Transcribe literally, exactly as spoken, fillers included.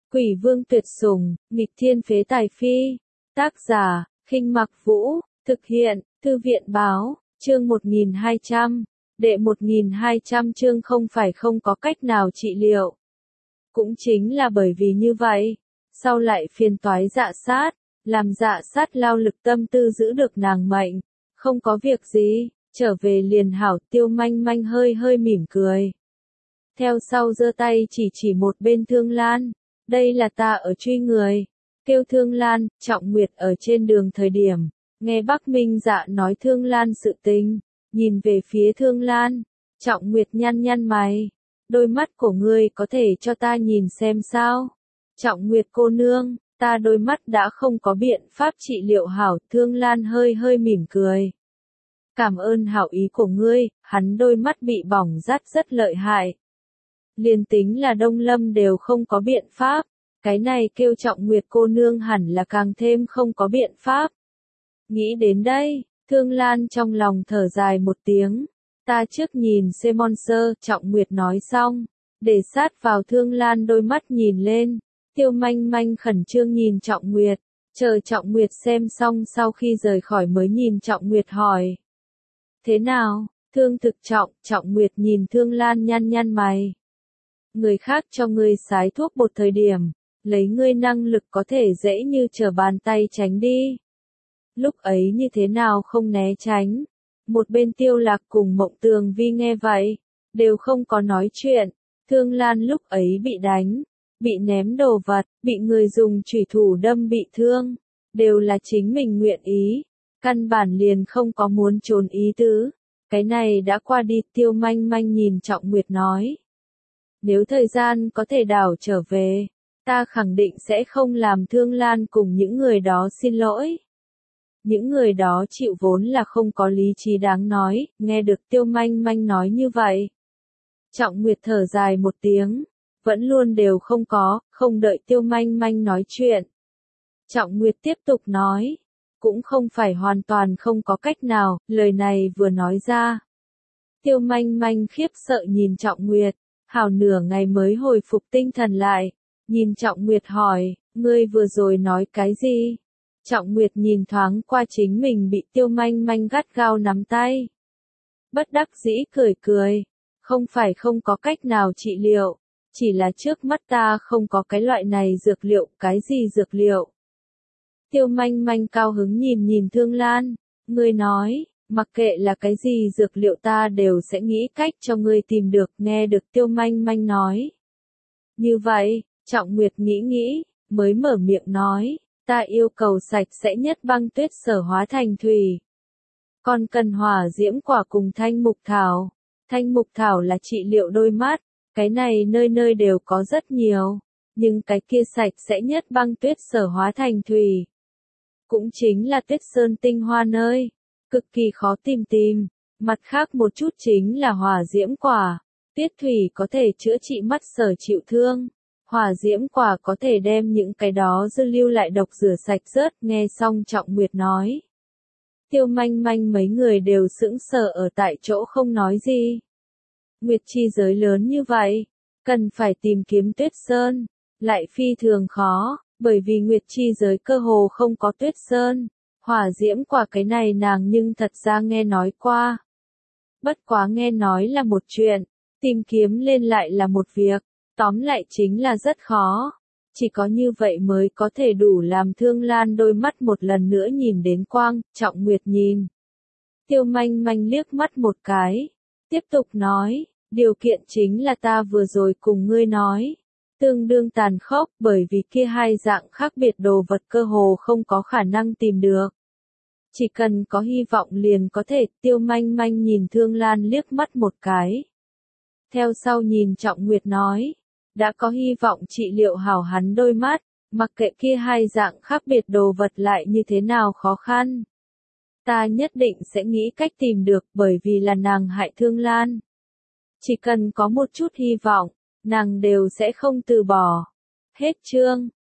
Quỷ vương tuyệt sủng, nghịch thiên phế tài phi. Tác giả, Khinh Mặc Vũ, thực hiện, Thư viện báo, chương một nghìn hai trăm, đệ một nghìn hai trăm chương không phải không có cách nào trị liệu. Cũng chính là bởi vì như vậy, sau lại phiền toái Dạ Sát, làm Dạ Sát lao lực tâm tư giữ được nàng mệnh, không có việc gì, trở về liền hảo. Tiêu Manh Manh hơi hơi mỉm cười. Theo sau giơ tay chỉ chỉ một bên Thương Lan, đây là ta ở truy người. Kêu Thương Lan. Trọng Nguyệt ở trên đường thời điểm, nghe Bắc Minh Dạ nói Thương Lan sự tình, nhìn về phía Thương Lan, Trọng Nguyệt nhăn nhăn mày, đôi mắt của ngươi có thể cho ta nhìn xem sao? Trọng Nguyệt cô nương, ta đôi mắt đã không có biện pháp trị liệu hảo. Thương Lan hơi hơi mỉm cười. Cảm ơn hảo ý của ngươi, hắn đôi mắt bị bỏng rát rất lợi hại. Liền tính là Đông Lâm đều không có biện pháp, cái này kêu Trọng Nguyệt cô nương hẳn là càng thêm không có biện pháp. Nghĩ đến đây, Thương Lan trong lòng thở dài một tiếng, ta trước nhìn xem Monster. Trọng Nguyệt nói xong, để sát vào Thương Lan đôi mắt nhìn lên. Tiêu Manh Manh khẩn trương nhìn Trọng Nguyệt, chờ Trọng Nguyệt xem xong sau khi rời khỏi mới nhìn Trọng Nguyệt hỏi. Thế nào, thương thực trọng? Trọng Nguyệt nhìn Thương Lan nhăn nhăn mày. Người khác cho ngươi xái thuốc bột thời điểm, lấy ngươi năng lực có thể dễ như trở bàn tay tránh đi. Lúc ấy như thế nào không né tránh? Một bên Tiêu Lạc cùng Mộng Tường Vi nghe vậy, đều không có nói chuyện. Thương Lan lúc ấy bị đánh, bị ném đồ vật, bị người dùng chủy thủ đâm bị thương, đều là chính mình nguyện ý, căn bản liền không có muốn trốn ý tứ. Cái này đã qua đi. Tiêu Manh Manh nhìn Trọng Nguyệt nói. Nếu thời gian có thể đảo trở về, ta khẳng định sẽ không làm Thương Lan cùng những người đó xin lỗi. Những người đó chịu vốn là không có lý trí đáng nói. Nghe được Tiêu Manh Manh nói như vậy, Trọng Nguyệt thở dài một tiếng, vẫn luôn đều không có. Không đợi Tiêu Manh Manh nói chuyện, Trọng Nguyệt tiếp tục nói, cũng không phải hoàn toàn không có cách nào. Lời này vừa nói ra, Tiêu Manh Manh khiếp sợ nhìn Trọng Nguyệt, hào nửa ngày mới hồi phục tinh thần lại, nhìn Trọng Nguyệt hỏi, ngươi vừa rồi nói cái gì? Trọng Nguyệt nhìn thoáng qua chính mình bị Tiêu Manh Manh gắt gao nắm tay, bất đắc dĩ cười cười, không phải không có cách nào trị liệu, chỉ là trước mắt ta không có cái loại này dược liệu. Cái gì dược liệu? Tiêu Manh Manh cao hứng nhìn nhìn Thương Lan, ngươi nói, mặc kệ là cái gì dược liệu ta đều sẽ nghĩ cách cho ngươi tìm được. Nghe được Tiêu Manh Manh nói như vậy, Trọng Nguyệt nghĩ nghĩ, mới mở miệng nói, ta yêu cầu sạch sẽ nhất băng tuyết sở hóa thành thủy. Còn cần hỏa diễm quả cùng thanh mục thảo. Thanh mục thảo là trị liệu đôi mắt, cái này nơi nơi đều có rất nhiều, nhưng cái kia sạch sẽ nhất băng tuyết sở hóa thành thủy, cũng chính là tuyết sơn tinh hoa nơi, cực kỳ khó tìm tìm. Mặt khác một chút chính là hỏa diễm quả. Tuyết thủy có thể chữa trị mắt sở chịu thương, hỏa diễm quả có thể đem những cái đó dư lưu lại độc rửa sạch rớt. Nghe xong Trọng Nguyệt nói, Tiêu Manh Manh mấy người đều sững sờ ở tại chỗ không nói gì. Nguyệt chi giới lớn như vậy, cần phải tìm kiếm tuyết sơn, lại phi thường khó, bởi vì Nguyệt chi giới cơ hồ không có tuyết sơn. Hỏa diễm quả cái này nàng nhưng thật ra nghe nói qua. Bất quá nghe nói là một chuyện, tìm kiếm lên lại là một việc, tóm lại chính là rất khó. Chỉ có như vậy mới có thể đủ làm Thương Lan đôi mắt một lần nữa nhìn đến quang. Trọng Nguyệt nhìn Tiêu Manh Manh liếc mắt một cái, tiếp tục nói, điều kiện chính là ta vừa rồi cùng ngươi nói, tương đương tàn khốc, bởi vì kia hai dạng khác biệt đồ vật cơ hồ không có khả năng tìm được. Chỉ cần có hy vọng liền có thể. Tiêu Manh Manh nhìn Thương Lan liếc mắt một cái, theo sau nhìn Trọng Nguyệt nói, đã có hy vọng trị liệu hảo hắn đôi mắt, mặc kệ kia hai dạng khác biệt đồ vật lại như thế nào khó khăn, ta nhất định sẽ nghĩ cách tìm được. Bởi vì là nàng hại Thương Lan, chỉ cần có một chút hy vọng, nàng đều sẽ không từ bỏ. Hết chương.